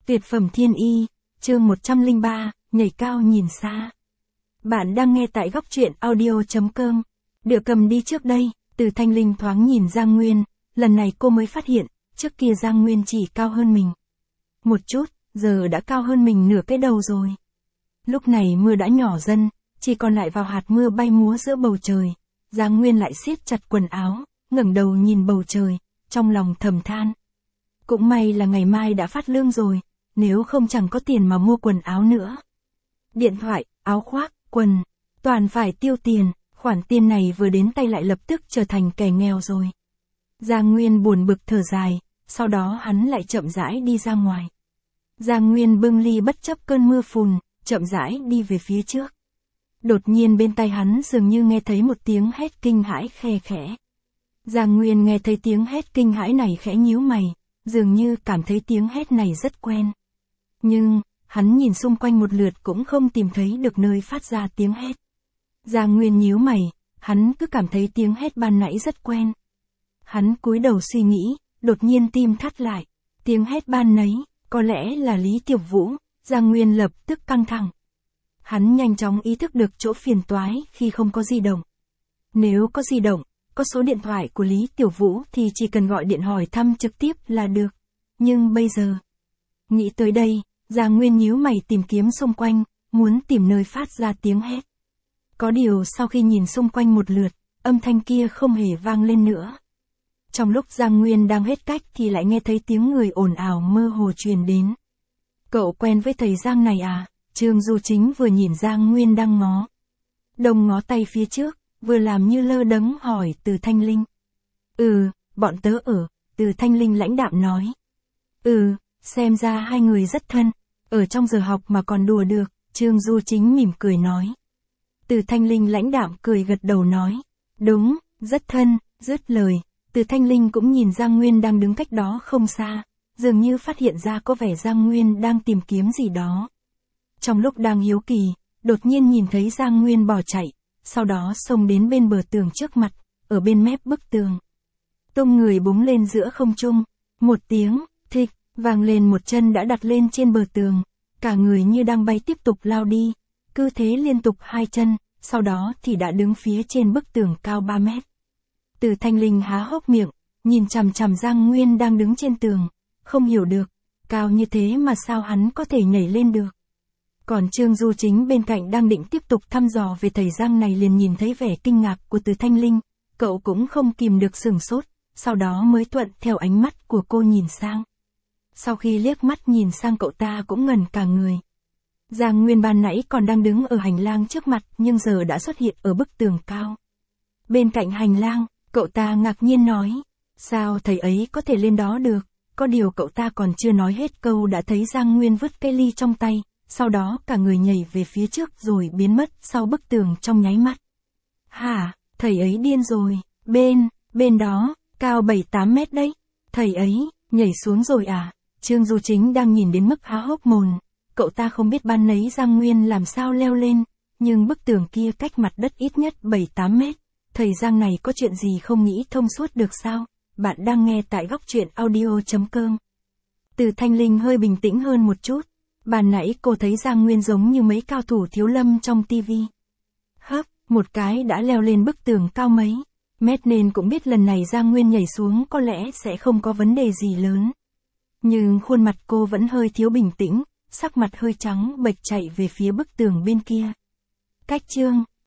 Tuyệt phẩm thiên y, chương 103, nhảy cao nhìn xa. Bạn đang nghe tại góc truyện audio.com. Được cầm đi trước đây, Từ Thanh Linh thoáng nhìn Giang Nguyên, lần này cô mới phát hiện, trước kia Giang Nguyên chỉ cao hơn mình một chút, giờ đã cao hơn mình nửa cái đầu rồi. Lúc này mưa đã nhỏ dần, chỉ còn lại vào hạt mưa bay múa giữa bầu trời. Giang Nguyên lại siết chặt quần áo, ngẩng đầu nhìn bầu trời, trong lòng thầm than. Cũng may là ngày mai đã phát lương rồi, nếu không chẳng có tiền mà mua quần áo nữa. Điện thoại, áo khoác, quần, toàn phải tiêu tiền, khoản tiền này vừa đến tay lại lập tức trở thành kẻ nghèo rồi. Giang Nguyên buồn bực thở dài, sau đó hắn lại chậm rãi đi ra ngoài. Giang Nguyên bưng ly bất chấp cơn mưa phùn, chậm rãi đi về phía trước. Đột nhiên bên tai hắn dường như nghe thấy một tiếng hét kinh hãi khe khẽ. Giang Nguyên nghe thấy tiếng hét kinh hãi này khẽ nhíu mày, dường như cảm thấy tiếng hét này rất quen. Nhưng, hắn nhìn xung quanh một lượt cũng không tìm thấy được nơi phát ra tiếng hét. Giang Nguyên nhíu mày, hắn cứ cảm thấy tiếng hét ban nãy rất quen. Hắn cúi đầu suy nghĩ, đột nhiên tim thắt lại. Tiếng hét ban nấy, có lẽ là Lý Tiểu Vũ. Giang Nguyên lập tức căng thẳng. Hắn nhanh chóng ý thức được chỗ phiền toái khi không có di động. Nếu có di động, có số điện thoại của Lý Tiểu Vũ thì chỉ cần gọi điện hỏi thăm trực tiếp là được. Nhưng bây giờ, nghĩ tới đây, Giang Nguyên nhíu mày tìm kiếm xung quanh, muốn tìm nơi phát ra tiếng hét. Có điều sau khi nhìn xung quanh một lượt, âm thanh kia không hề vang lên nữa. Trong lúc Giang Nguyên đang hết cách thì lại nghe thấy tiếng người ồn ào mơ hồ truyền đến. Cậu quen với thầy Giang này à? Trương Du Chính vừa nhìn Giang Nguyên đang ngó đông ngó tay phía trước, vừa làm như lơ đấng hỏi Từ Thanh Linh. Bọn tớ ở, Từ Thanh Linh lãnh đạm nói. Xem ra hai người rất thân, ở trong giờ học mà còn đùa được, Trương Du Chính mỉm cười nói. Từ Thanh Linh lãnh đạm cười gật đầu nói. Đúng, rất thân, dứt lời, Từ Thanh Linh cũng nhìn Giang Nguyên đang đứng cách đó không xa, dường như phát hiện ra có vẻ Giang Nguyên đang tìm kiếm gì đó. Trong lúc đang hiếu kỳ, đột nhiên nhìn thấy Giang Nguyên bỏ chạy, sau đó xông đến bên bờ tường trước mặt, ở bên mép bức tường. Tung người búng lên giữa không trung, một tiếng, thịch, vang lên, một chân đã đặt lên trên bờ tường, cả người như đang bay tiếp tục lao đi, cứ thế liên tục hai chân, sau đó thì đã đứng phía trên bức tường cao 3 mét. Từ Thanh Linh há hốc miệng, nhìn chằm chằm Giang Nguyên đang đứng trên tường, không hiểu được, cao như thế mà sao hắn có thể nhảy lên được. Còn Trương Du Chính bên cạnh đang định tiếp tục thăm dò về thầy Giang này liền nhìn thấy vẻ kinh ngạc của Từ Thanh Linh, cậu cũng không kìm được sửng sốt, sau đó mới thuận theo ánh mắt của cô nhìn sang. Sau khi liếc mắt nhìn sang cậu ta cũng ngẩn cả người. Giang Nguyên ban nãy còn đang đứng ở hành lang trước mặt nhưng giờ đã xuất hiện ở bức tường cao. Bên cạnh hành lang, cậu ta ngạc nhiên nói, sao thầy ấy có thể lên đó được, có điều cậu ta còn chưa nói hết câu đã thấy Giang Nguyên vứt cái ly trong tay, sau đó cả người nhảy về phía trước rồi biến mất sau bức tường trong nháy mắt. Hả, thầy ấy điên rồi, bên đó, cao 7-8 mét đấy, thầy ấy, nhảy xuống rồi à? Trương Du Chính đang nhìn đến mức há hốc mồm, cậu ta không biết ban nấy Giang Nguyên làm sao leo lên, nhưng bức tường kia cách mặt đất ít nhất 7-8 mét, thầy Giang này có chuyện gì không nghĩ thông suốt được sao? Bạn đang nghe tại góc truyện audio.com. Từ Thanh Linh hơi bình tĩnh hơn một chút, ban nãy cô thấy Giang Nguyên giống như mấy cao thủ thiếu lâm trong tivi. Hấp, một cái đã leo lên bức tường cao mấy mét nên cũng biết lần này Giang Nguyên nhảy xuống có lẽ sẽ không có vấn đề gì lớn. Nhưng khuôn mặt cô vẫn hơi thiếu bình tĩnh, sắc mặt hơi trắng bệch chạy về phía bức tường bên kia. Cách chương